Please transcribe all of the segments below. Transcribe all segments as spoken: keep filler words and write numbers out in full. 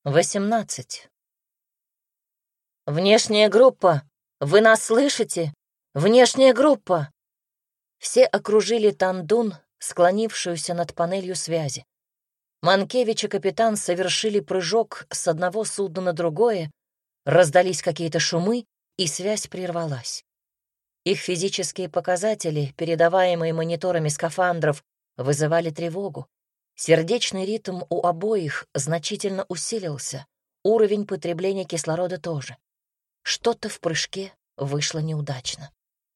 Восемнадцать. «Внешняя группа! Вы нас слышите? Внешняя группа!» Все окружили Тандун, склонившуюся над панелью связи. Манкевич и капитан совершили прыжок с одного судна на другое, раздались какие-то шумы, и связь прервалась. Их физические показатели, передаваемые мониторами скафандров, вызывали тревогу. Сердечный ритм у обоих значительно усилился, уровень потребления кислорода тоже. Что-то в прыжке вышло неудачно.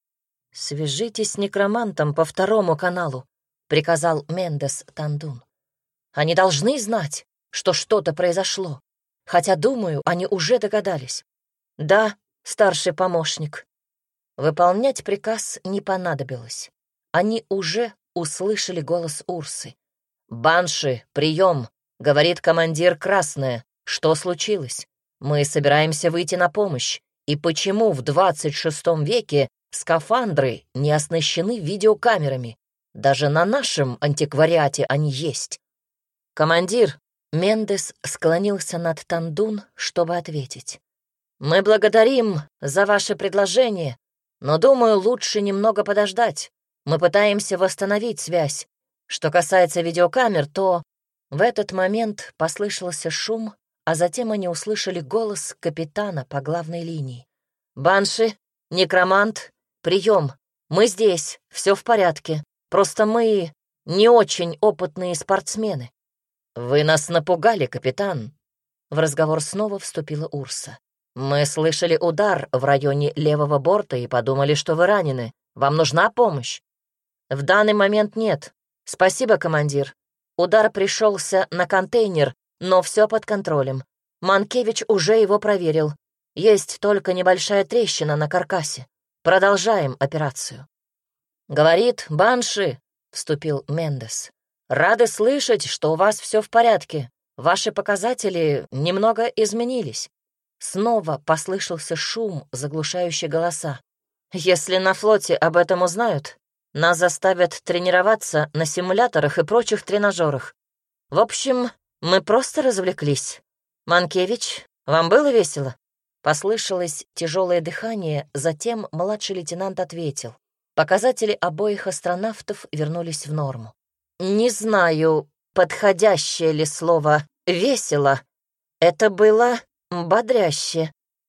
«Свяжитесь с некромантом по второму каналу», — приказал Мендес Тандун. «Они должны знать, что что-то произошло, хотя, думаю, они уже догадались». «Да, старший помощник». Выполнять приказ не понадобилось. Они уже услышали голос Урсы. «Банши, прием!» — говорит командир Красная. «Что случилось? Мы собираемся выйти на помощь. И почему в двадцать шестом веке скафандры не оснащены видеокамерами? Даже на нашем антиквариате они есть». «Командир!» — Мендес склонился над Тандун, чтобы ответить. «Мы благодарим за ваше предложение, но, думаю, лучше немного подождать. Мы пытаемся восстановить связь. Что касается видеокамер, то в этот момент послышался шум, а затем они услышали голос капитана по главной линии. «Банши, некромант, прием. Мы здесь, все в порядке. Просто мы не очень опытные спортсмены». «Вы нас напугали, капитан». В разговор снова вступила Урса. «Мы слышали удар в районе левого борта и подумали, что вы ранены. Вам нужна помощь?» «В данный момент нет. Спасибо, командир. Удар пришелся на контейнер, но все под контролем. Манкевич уже его проверил. Есть только небольшая трещина на каркасе. Продолжаем операцию». «Говорит Банши», — вступил Мендес. «Рады слышать, что у вас все в порядке. Ваши показатели немного изменились». Снова послышался шум, заглушающий голоса. «Если на флоте об этом узнают, нас заставят тренироваться на симуляторах и прочих тренажерах. В общем, мы просто развлеклись. Манкевич, вам было весело?» Послышалось тяжелое дыхание, затем младший лейтенант ответил. Показатели обоих астронавтов вернулись в норму. «Не знаю, подходящее ли слово «весело». Это было бодряще.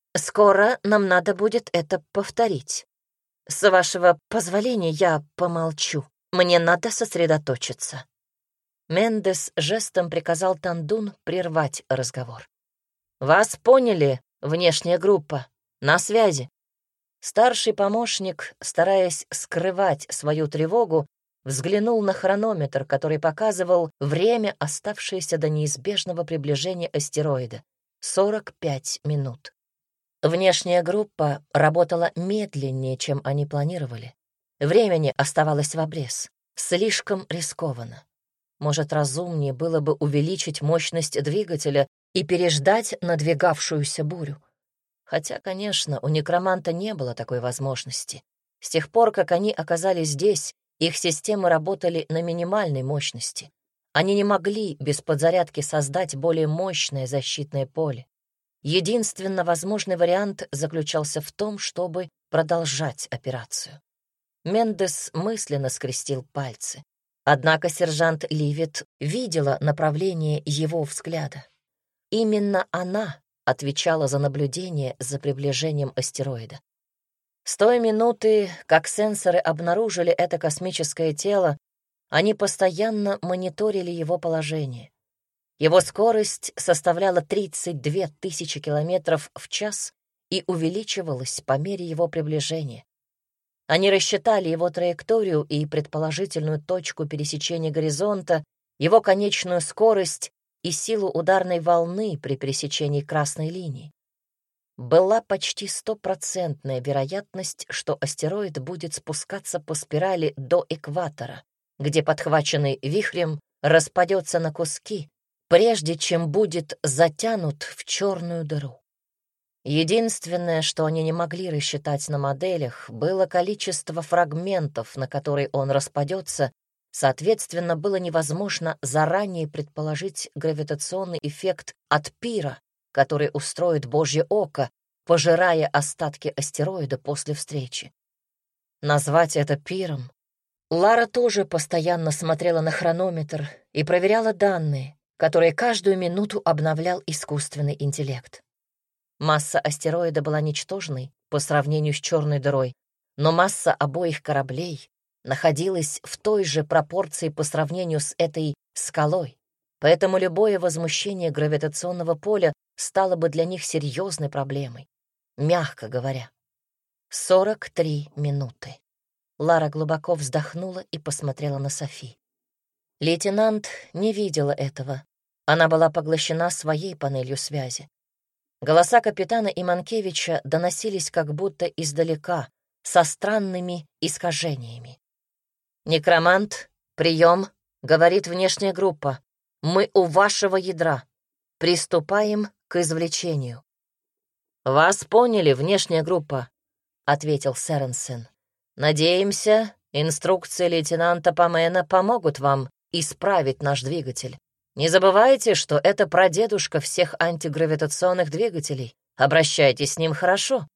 Скоро нам надо будет это повторить. С вашего позволения я помолчу. Мне надо сосредоточиться». Мендес жестом приказал Тандун прервать разговор. «Вас поняли, внешняя группа. На связи». Старший помощник, стараясь скрывать свою тревогу, взглянул на хронометр, который показывал время, оставшееся до неизбежного приближения астероида — сорок пять минут. Внешняя группа работала медленнее, чем они планировали. Времени оставалось в обрез. Слишком рискованно. Может, разумнее было бы увеличить мощность двигателя и переждать надвигавшуюся бурю. Хотя, конечно, у некроманта не было такой возможности. С тех пор, как они оказались здесь, их системы работали на минимальной мощности. Они не могли без подзарядки создать более мощное защитное поле. Единственно возможный вариант заключался в том, чтобы продолжать операцию. Мендес мысленно скрестил пальцы. Однако сержант Ливет видела направление его взгляда. Именно она отвечала за наблюдение за приближением астероида. С той минуты, как сенсоры обнаружили это космическое тело, они постоянно мониторили его положение. Его скорость составляла тридцать две тысячи километров в час и увеличивалась по мере его приближения. Они рассчитали его траекторию и предположительную точку пересечения горизонта, его конечную скорость и силу ударной волны при пересечении красной линии. Была почти стопроцентная вероятность, что астероид будет спускаться по спирали до экватора, где, подхваченный вихрем, распадется на куски, прежде чем будет затянут в черную дыру. Единственное, что они не могли рассчитать на моделях, было количество фрагментов, на которые он распадется, Соответственно, было невозможно заранее предположить гравитационный эффект от пира, который устроит Божье око, пожирая остатки астероида после встречи. Назвать это пиром? Лара тоже постоянно смотрела на хронометр и проверяла данные, которые каждую минуту обновлял искусственный интеллект. Масса астероида была ничтожной по сравнению с черной дырой, но масса обоих кораблей находилась в той же пропорции по сравнению с этой скалой, поэтому любое возмущение гравитационного поля стало бы для них серьезной проблемой, мягко говоря. сорок три минуты. Лара глубоко вздохнула и посмотрела на Софи. Лейтенант не видела этого. Она была поглощена своей панелью связи. Голоса капитана и Манкевича доносились как будто издалека, со странными искажениями. «Некромант, прием», — говорит внешняя группа. «Мы у вашего ядра. Приступаем к извлечению». «Вас поняли, внешняя группа», — ответил Сэренсен. «Надеемся, инструкции лейтенанта Памена помогут вам исправить наш двигатель. Не забывайте, что это прадедушка всех антигравитационных двигателей. Обращайтесь с ним хорошо.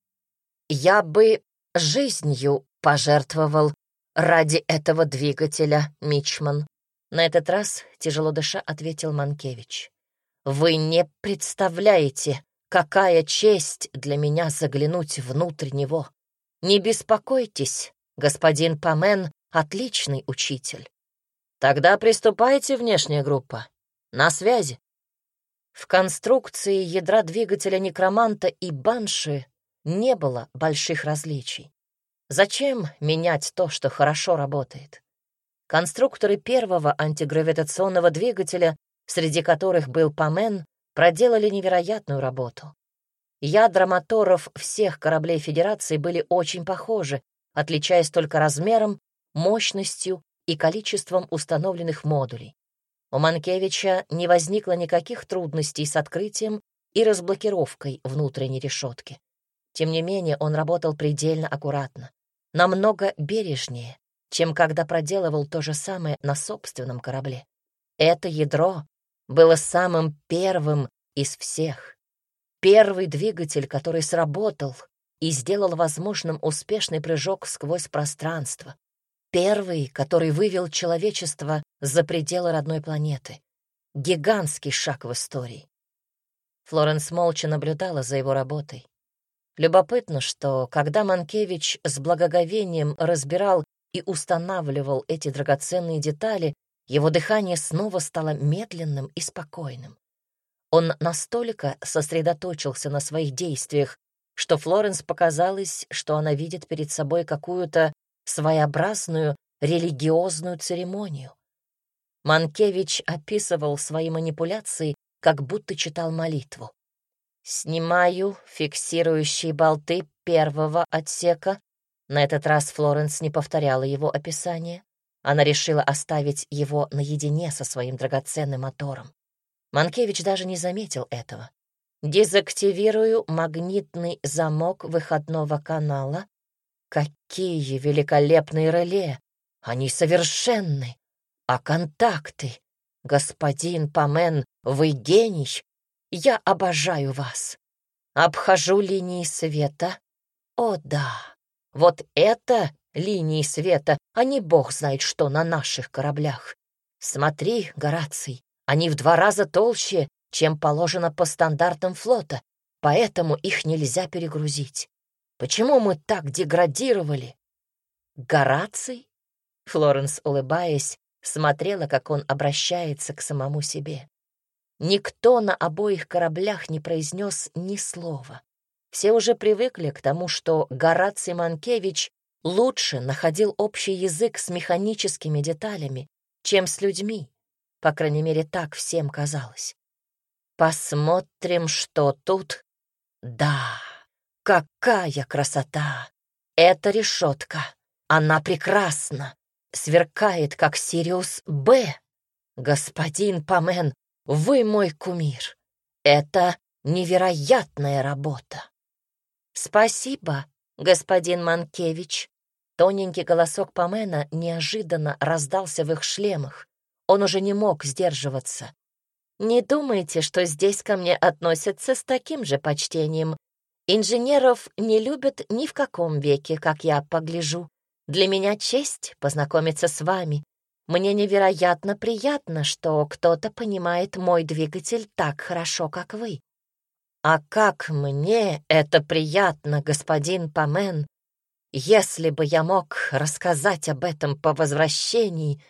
Я бы жизнью пожертвовал ради этого двигателя, Мичман». На этот раз, тяжело дыша, ответил Манкевич. «Вы не представляете, какая честь для меня заглянуть внутрь него. Не беспокойтесь, господин Памен — отличный учитель». «Тогда приступайте, внешняя группа. На связи». В конструкции ядра двигателя некроманта и банши не было больших различий. Зачем менять то, что хорошо работает? Конструкторы первого антигравитационного двигателя, среди которых был Памен, проделали невероятную работу. Ядра моторов всех кораблей Федерации были очень похожи, отличаясь только размером, мощностью и количеством установленных модулей. У Манкевича не возникло никаких трудностей с открытием и разблокировкой внутренней решетки. Тем не менее, он работал предельно аккуратно, намного бережнее, чем когда проделывал то же самое на собственном корабле. Это ядро было самым первым из всех. Первый двигатель, который сработал и сделал возможным успешный прыжок сквозь пространство. Первый, который вывел человечество за пределы родной планеты. Гигантский шаг в истории. Флоренс молча наблюдала за его работой. Любопытно, что, когда Манкевич с благоговением разбирал и устанавливал эти драгоценные детали, его дыхание снова стало медленным и спокойным. Он настолько сосредоточился на своих действиях, что Флоренс показалось, что она видит перед собой какую-то своеобразную религиозную церемонию. Манкевич описывал свои манипуляции, как будто читал молитву. «Снимаю фиксирующие болты первого отсека». На этот раз Флоренс не повторяла его описание. Она решила оставить его наедине со своим драгоценным мотором. Манкевич даже не заметил этого. «Дезактивирую магнитный замок выходного канала. Какие великолепные реле! Они совершенны! А контакты! Господин Памен, вы гений! Я обожаю вас! Обхожу линии света. О да, вот это линии света, а не бог знает что на наших кораблях. Смотри, Гораций, они в два раза толще, чем положено по стандартам флота, поэтому их нельзя перегрузить. Почему мы так деградировали?» «Гораций?» Флоренс, улыбаясь, смотрела, как он обращается к самому себе. Никто на обоих кораблях не произнес ни слова. Все уже привыкли к тому, что Гораций Манкевич лучше находил общий язык с механическими деталями, чем с людьми. По крайней мере, так всем казалось. «Посмотрим, что тут. Да, какая красота! Эта решетка, она прекрасна, сверкает, как Сириус Б. Господин Памен, вы мой кумир. Это невероятная работа». «Спасибо, господин Манкевич», Тоненький голосок Памена неожиданно раздался в их шлемах. Он уже не мог сдерживаться. «Не думайте, что здесь ко мне относятся с таким же почтением. Инженеров не любят ни в каком веке, как я погляжу. Для меня честь познакомиться с вами. Мне невероятно приятно, что кто-то понимает мой двигатель так хорошо, как вы. А как мне это приятно, господин Памен. Если бы я мог рассказать об этом по возвращении...»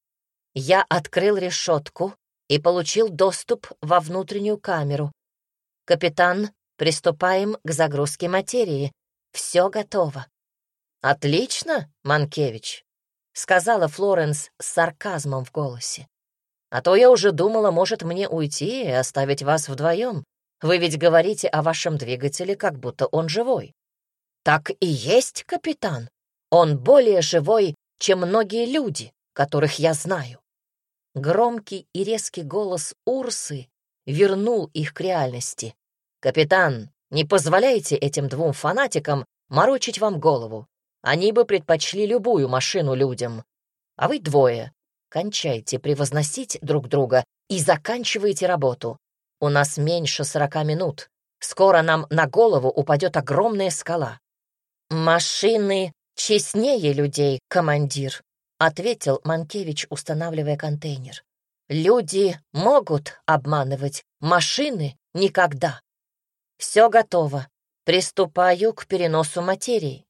Я открыл решетку и получил доступ во внутреннюю камеру. «Капитан, приступаем к загрузке материи. Все готово». «Отлично, Манкевич», — сказала Флоренс с сарказмом в голосе. «А то я уже думала, может, мне уйти и оставить вас вдвоем. Вы ведь говорите о вашем двигателе, как будто он живой». «Так и есть, капитан. Он более живой, чем многие люди, которых я знаю». Громкий и резкий голос Урсы вернул их к реальности. «Капитан, не позволяйте этим двум фанатикам морочить вам голову. Они бы предпочли любую машину людям. А вы двое кончайте превозносить друг друга и заканчивайте работу. У нас меньше сорока минут. Скоро нам на голову упадет огромная скала». «Машины честнее людей, командир», — ответил Манкевич, устанавливая контейнер. «Люди могут обманывать, машины — никогда. Все готово. Приступаю к переносу материи».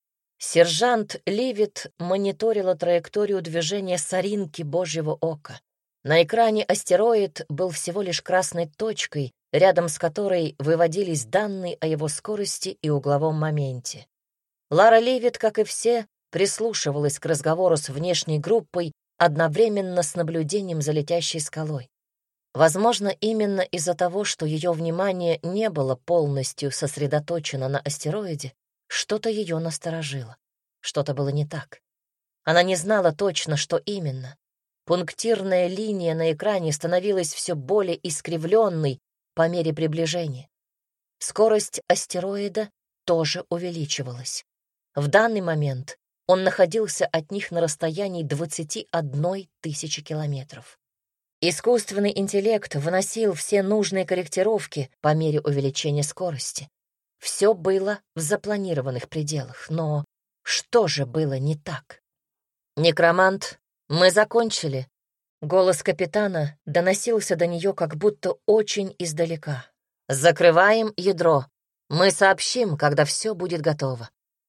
Сержант Ливит мониторила траекторию движения соринки Божьего ока. На экране астероид был всего лишь красной точкой, рядом с которой выводились данные о его скорости и угловом моменте. Лара Ливит, как и все, прислушивалась к разговору с внешней группой одновременно с наблюдением за летящей скалой. Возможно, именно из-за того, что ее внимание не было полностью сосредоточено на астероиде, что-то ее насторожило. Что-то было не так. Она не знала точно, что именно. Пунктирная линия на экране становилась все более искривленной по мере приближения. Скорость астероида тоже увеличивалась. В данный момент он находился от них на расстоянии двадцати одной тысячи километров. Искусственный интеллект вносил все нужные корректировки по мере увеличения скорости. Все было в запланированных пределах, но что же было не так? «Некромант, мы закончили». Голос капитана доносился до нее как будто очень издалека. «Закрываем ядро. Мы сообщим, когда все будет готово».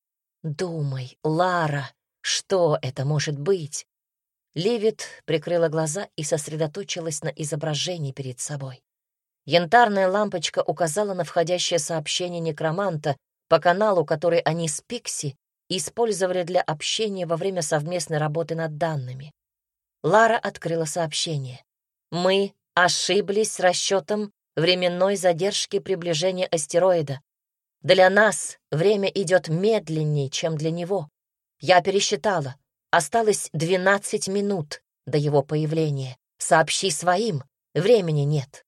«Думай, Лара, что это может быть?» Ливит прикрыла глаза и сосредоточилась на изображении перед собой. Янтарная лампочка указала на входящее сообщение некроманта по каналу, который они с Пикси использовали для общения во время совместной работы над данными. Лара открыла сообщение. «Мы ошиблись с расчетом временной задержки приближения астероида. Для нас время идет медленнее, чем для него. Я пересчитала. Осталось двенадцать минут до его появления. Сообщи своим, времени нет».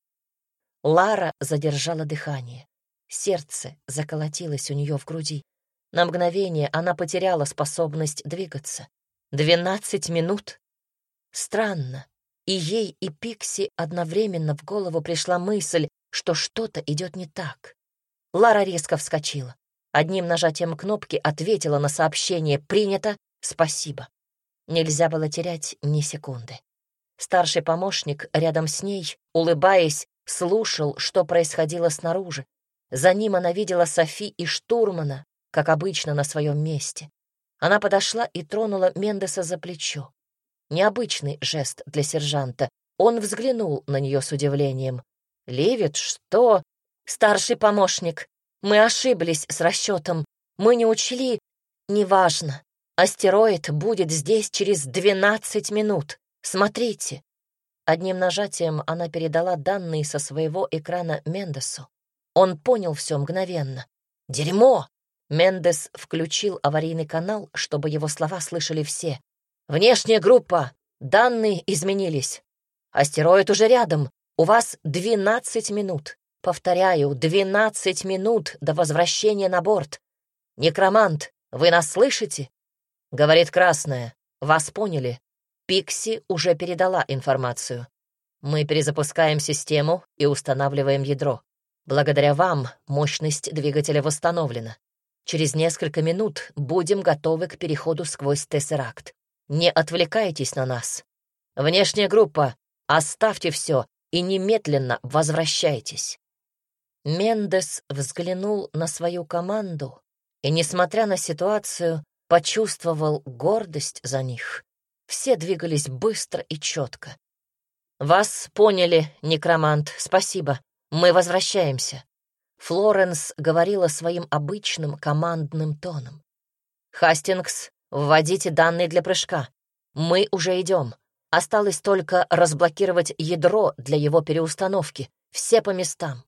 Лара задержала дыхание. Сердце заколотилось у нее в груди. На мгновение она потеряла способность двигаться. Двенадцать минут? Странно. И ей, и Пикси одновременно в голову пришла мысль, что что-то идет не так. Лара резко вскочила. Одним нажатием кнопки ответила на сообщение «Принято, спасибо». Нельзя было терять ни секунды. Старший помощник рядом с ней, улыбаясь, слушал, что происходило снаружи. За ним она видела Софи и штурмана, как обычно, на своем месте. Она подошла и тронула Мендеса за плечо. Необычный жест для сержанта. Он взглянул на нее с удивлением. «Ливит, что?» «Старший помощник, мы ошиблись с расчетом. Мы не учли...» «Неважно. Астероид будет здесь через двенадцать минут. Смотрите». Одним нажатием она передала данные со своего экрана Мендесу. Он понял все мгновенно. «Дерьмо!» Мендес включил аварийный канал, чтобы его слова слышали все. «Внешняя группа! Данные изменились. Астероид уже рядом. У вас двенадцать минут. Повторяю, двенадцать минут до возвращения на борт. Некромант, вы нас слышите?» Говорит красная. Вас поняли. Пикси уже передала информацию. Мы перезапускаем систему и устанавливаем ядро. Благодаря вам мощность двигателя восстановлена. Через несколько минут будем готовы к переходу сквозь Тессеракт. Не отвлекайтесь на нас. Внешняя группа, оставьте все и немедленно возвращайтесь. Мендес взглянул на свою команду и, несмотря на ситуацию, почувствовал гордость за них. Все двигались быстро и четко. «Вас поняли, некромант, спасибо. Мы возвращаемся». Флоренс говорила своим обычным командным тоном. «Хастингс, вводите данные для прыжка. Мы уже идем. Осталось только разблокировать ядро для его переустановки. Все по местам».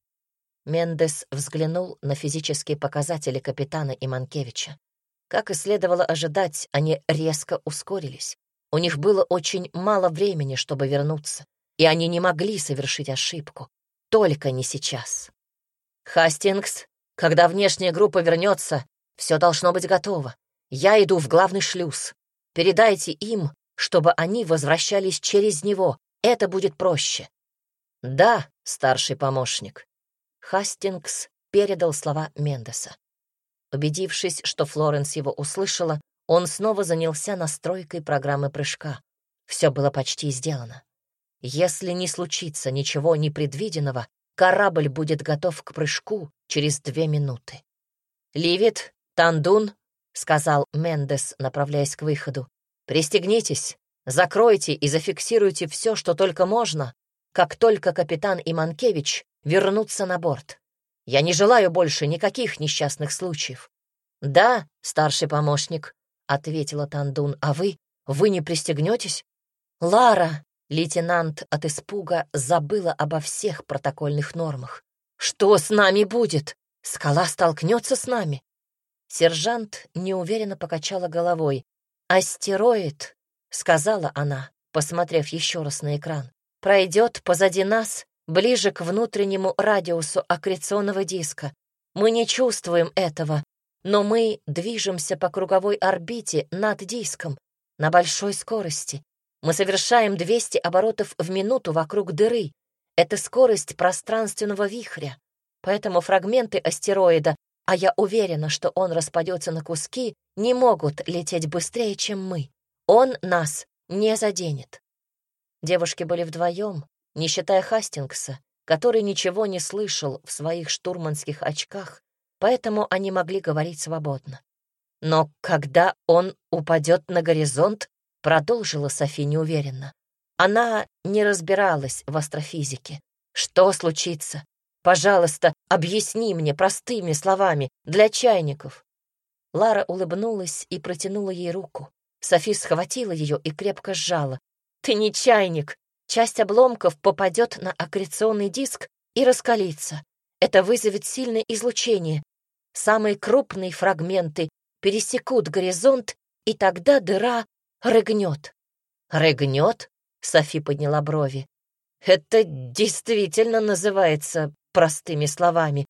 Мендес взглянул на физические показатели капитана и Манкевича. Как и следовало ожидать, они резко ускорились. У них было очень мало времени, чтобы вернуться, и они не могли совершить ошибку. Только не сейчас. «Хастингс, когда внешняя группа вернется, все должно быть готово. Я иду в главный шлюз. Передайте им, чтобы они возвращались через него. Это будет проще». «Да, старший помощник». Хастингс передал слова Мендеса. Убедившись, что Флоренс его услышала, он снова занялся настройкой программы прыжка. Все было почти сделано. Если не случится ничего непредвиденного, корабль будет готов к прыжку через две минуты. «Ливит, Тандун», — сказал Мендес, направляясь к выходу, — «пристегнитесь, закройте и зафиксируйте все, что только можно, как только капитан и Манкевич вернутся на борт. Я не желаю больше никаких несчастных случаев». «Да, старший помощник», — ответила Тандун, — «а вы? Вы не пристегнетесь?» «Лара!» — лейтенант от испуга забыла обо всех протокольных нормах. «Что с нами будет? Скала столкнется с нами?» Сержант неуверенно покачала головой. «Астероид», — сказала она, посмотрев еще раз на экран, — «пройдет позади нас, ближе к внутреннему радиусу аккреционного диска. Мы не чувствуем этого, но мы движемся по круговой орбите над диском на большой скорости. Мы совершаем двести оборотов в минуту вокруг дыры. Это скорость пространственного вихря. Поэтому фрагменты астероида, а я уверена, что он распадется на куски, не могут лететь быстрее, чем мы. Он нас не заденет». Девушки были вдвоем, не считая Хастингса, который ничего не слышал в своих штурманских очках, поэтому они могли говорить свободно. «Но когда он упадет на горизонт», — продолжила Софи неуверенно. Она не разбиралась в астрофизике. «Что случится? Пожалуйста, объясни мне простыми словами, для чайников». Лара улыбнулась и протянула ей руку. Софи схватила ее и крепко сжала. «Ты не чайник. Часть обломков попадет на аккреционный диск и раскалится. Это вызовет сильное излучение. Самые крупные фрагменты пересекут горизонт, и тогда дыра рыгнет». «Рыгнет?» — Софи подняла брови. «Это действительно называется простыми словами».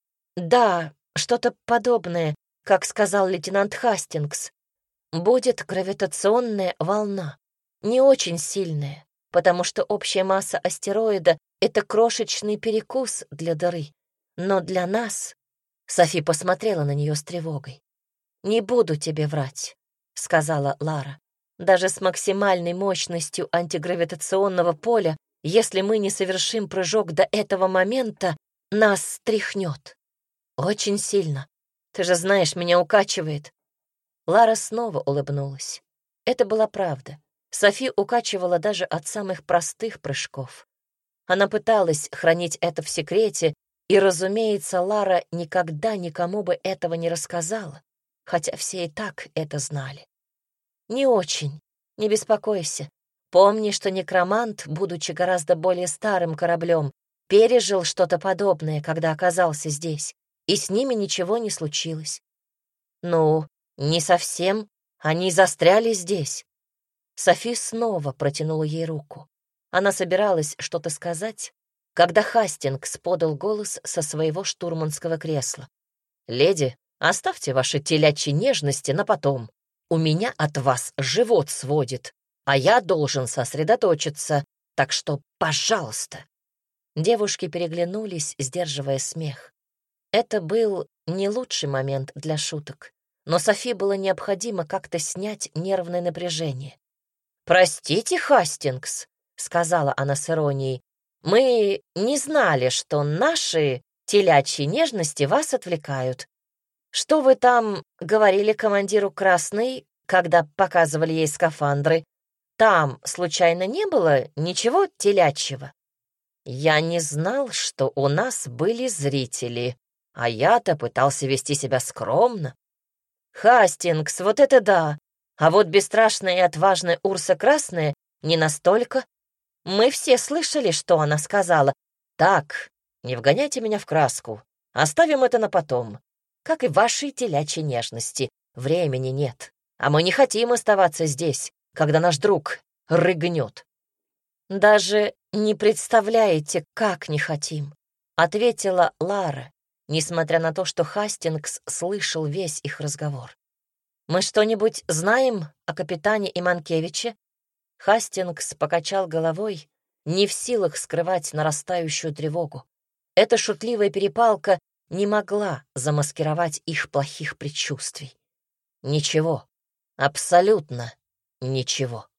«Да, что-то подобное, как сказал лейтенант Хастингс. Будет гравитационная волна, не очень сильная, потому что общая масса астероида — это крошечный перекус для дыры. Но для нас...» Софи посмотрела на нее с тревогой. «Не буду тебе врать», — сказала Лара. «Даже с максимальной мощностью антигравитационного поля, если мы не совершим прыжок до этого момента, нас стряхнет. Очень сильно. Ты же знаешь, меня укачивает». Лара снова улыбнулась. Это была правда. Софи укачивала даже от самых простых прыжков. Она пыталась хранить это в секрете, и, разумеется, Лара никогда никому бы этого не рассказала, хотя все и так это знали. «Не очень, не беспокойся. Помни, что некромант, будучи гораздо более старым кораблем, пережил что-то подобное, когда оказался здесь, и с ними ничего не случилось». «Ну, не совсем. Они застряли здесь». Софи снова протянула ей руку. Она собиралась что-то сказать, когда Хастингс подал голос со своего штурманского кресла. «Леди, оставьте ваши телячьи нежности на потом. У меня от вас живот сводит, а я должен сосредоточиться, так что, пожалуйста». Девушки переглянулись, сдерживая смех. Это был не лучший момент для шуток, но Софи было необходимо как-то снять нервное напряжение. «Простите, Хастингс», — сказала она с иронией, «мы не знали, что наши телячьи нежности вас отвлекают. Что вы там говорили командиру Красной, когда показывали ей скафандры? Там, случайно, не было ничего телячьего?» «Я не знал, что у нас были зрители, а я-то пытался вести себя скромно». «Хастингс, вот это да! А вот бесстрашная и отважная Урса Красная не настолько. Мы все слышали, что она сказала. Так, не вгоняйте меня в краску. Оставим это на потом. Как и вашей телячьей нежности. Времени нет. А мы не хотим оставаться здесь, когда наш друг рыгнет». «Даже не представляете, как не хотим», — ответила Лара, несмотря на то, что Хастингс слышал весь их разговор. «Мы что-нибудь знаем о капитане Иманкевиче?» Хастингс покачал головой, не в силах скрывать нарастающую тревогу. Эта шутливая перепалка не могла замаскировать их плохих предчувствий. Ничего, абсолютно ничего.